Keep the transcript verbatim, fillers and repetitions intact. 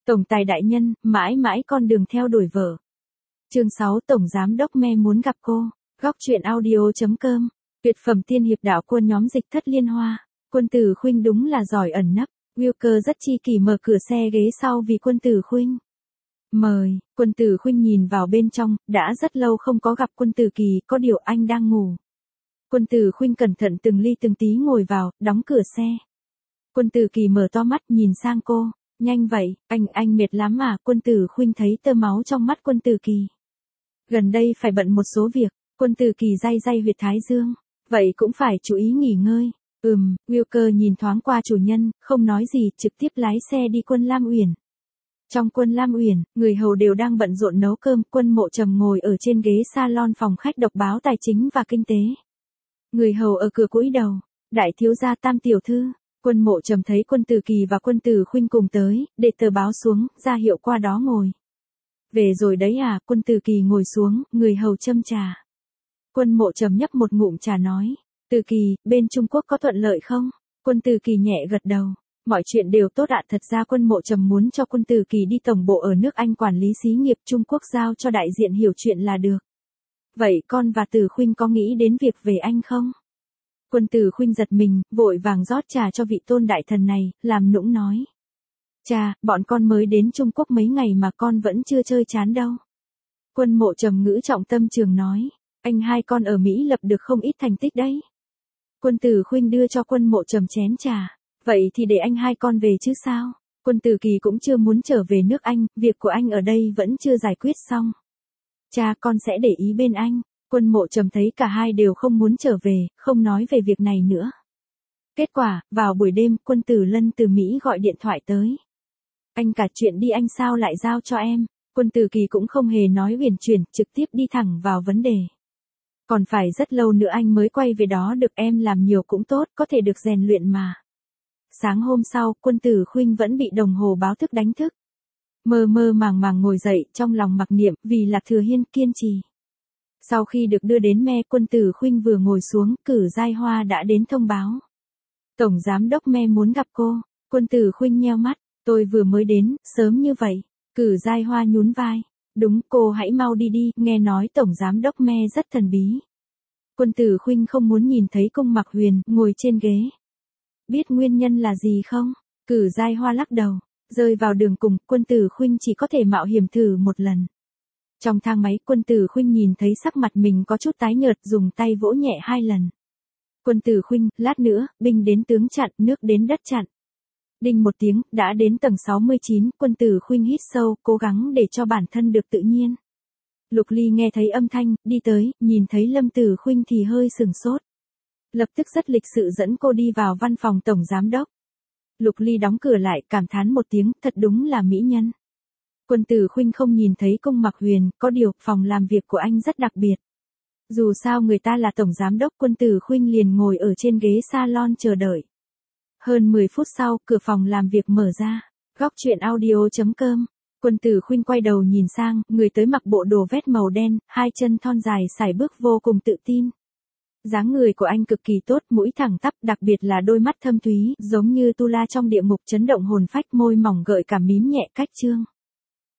Tổng tài đại nhân, mãi mãi con đường theo đuổi vợ. Chương sáu Tổng Giám đốc Me muốn gặp cô. Góc truyện audio.com. Tuyệt phẩm tiên hiệp đạo quân nhóm dịch thất liên hoa. Quân tử Khuynh đúng là giỏi ẩn nấp. Wilker rất chi kỷ mở cửa xe ghế sau vì quân tử Khuynh. Mời, quân tử Khuynh nhìn vào bên trong, đã rất lâu không có gặp quân tử Kỳ, có điều anh đang ngủ. Quân tử Khuynh cẩn thận từng ly từng tí ngồi vào, đóng cửa xe. Quân tử Kỳ mở to mắt nhìn sang cô, nhanh vậy, anh, anh mệt lắm à, quân tử Khuynh thấy tơ máu trong mắt quân tử Kỳ. Gần đây phải bận một số việc, quân tử Kỳ day day huyệt thái dương, vậy cũng phải chú ý nghỉ ngơi. Ừm, Wilker nhìn thoáng qua chủ nhân, không nói gì, trực tiếp lái xe đi Quân Lam Uyển. Trong Quân Lam Uyển, người hầu đều đang bận rộn nấu cơm, Quân Mộ Trầm ngồi ở trên ghế salon phòng khách đọc báo tài chính và kinh tế. Người hầu ở cửa cúi đầu, đại thiếu gia Tam tiểu thư. Quân Mộ Trầm thấy quân tử Kỳ và quân tử Khuynh cùng tới, để tờ báo xuống, ra hiệu qua đó ngồi. Về rồi đấy à, quân tử Kỳ ngồi xuống, người hầu châm trà. Quân Mộ Trầm nhấp một ngụm trà nói, Tử Kỳ, bên Trung Quốc có thuận lợi không? Quân tử Kỳ nhẹ gật đầu, mọi chuyện đều tốt ạ. Thật ra quân Mộ Trầm muốn cho quân tử Kỳ đi tổng bộ ở nước Anh quản lý xí nghiệp Trung Quốc, giao cho đại diện hiểu chuyện là được. Vậy con và Tử Khuynh có nghĩ đến việc về Anh không? Quân tử Khuynh giật mình, vội vàng rót trà cho vị tôn đại thần này, làm nũng nói. Cha, bọn con mới đến Trung Quốc mấy ngày mà con vẫn chưa chơi chán đâu. Quân Mộ Trầm ngữ trọng tâm trường nói, anh hai con ở Mỹ lập được không ít thành tích đấy. Quân tử Khuynh đưa cho quân Mộ Trầm chén trà, vậy thì để anh hai con về chứ sao? Quân tử Kỳ cũng chưa muốn trở về nước Anh, việc của anh ở đây vẫn chưa giải quyết xong. Cha, con sẽ để ý bên anh. Quân Mộ Trầm thấy cả hai đều không muốn trở về, không nói về việc này nữa. Kết quả, vào buổi đêm, quân tử Lân từ Mỹ gọi điện thoại tới. Anh cả chuyện đi anh sao lại giao cho em? Quân tử Kỳ cũng không hề nói uyển chuyển, trực tiếp đi thẳng vào vấn đề. Còn phải rất lâu nữa anh mới quay về đó được, em làm nhiều cũng tốt, có thể được rèn luyện mà. Sáng hôm sau, quân tử Khuynh vẫn bị đồng hồ báo thức đánh thức. Mơ mơ màng màng ngồi dậy, trong lòng mặc niệm, vì Lạc Thừa Hiên kiên trì. Sau khi được đưa đến Me, quân tử Khuynh vừa ngồi xuống, Cử Giai Hoa đã đến thông báo. Tổng Giám đốc Me muốn gặp cô. Quân tử Khuynh nheo mắt, tôi vừa mới đến, sớm như vậy. Cử Giai Hoa nhún vai. Đúng, cô hãy mau đi đi, nghe nói Tổng Giám đốc Me rất thần bí. Quân tử Khuynh không muốn nhìn thấy Cung Mặc Huyền, ngồi trên ghế. Biết nguyên nhân là gì không? Cử Giai Hoa lắc đầu. Rơi vào đường cùng, quân tử Khuynh chỉ có thể mạo hiểm thử một lần. Trong thang máy, quân tử Khuynh nhìn thấy sắc mặt mình có chút tái nhợt, dùng tay vỗ nhẹ hai lần. Quân tử Khuynh, lát nữa, binh đến tướng chặn, nước đến đất chặn. Đinh một tiếng, đã đến tầng sáu mươi chín, quân tử Khuynh hít sâu, cố gắng để cho bản thân được tự nhiên. Lục Ly nghe thấy âm thanh, đi tới, nhìn thấy Lâm Tử Khuynh thì hơi sừng sốt. Lập tức rất lịch sự dẫn cô đi vào văn phòng tổng giám đốc. Lục Ly đóng cửa lại, cảm thán một tiếng, thật đúng là mỹ nhân. Quân tử Khuynh không nhìn thấy Cung Mặc Huyền, có điều, phòng làm việc của anh rất đặc biệt. Dù sao người ta là tổng giám đốc, quân tử Khuynh liền ngồi ở trên ghế salon chờ đợi. Hơn mười phút sau, cửa phòng làm việc mở ra. Góc truyện audio.com. Quân tử Khuynh quay đầu nhìn sang, người tới mặc bộ đồ vest màu đen, hai chân thon dài sải bước vô cùng tự tin. Dáng người của anh cực kỳ tốt, mũi thẳng tắp, đặc biệt là đôi mắt thâm thúy, giống như tu la trong địa ngục, chấn động hồn phách, môi mỏng gợi cảm mím nhẹ cách trương.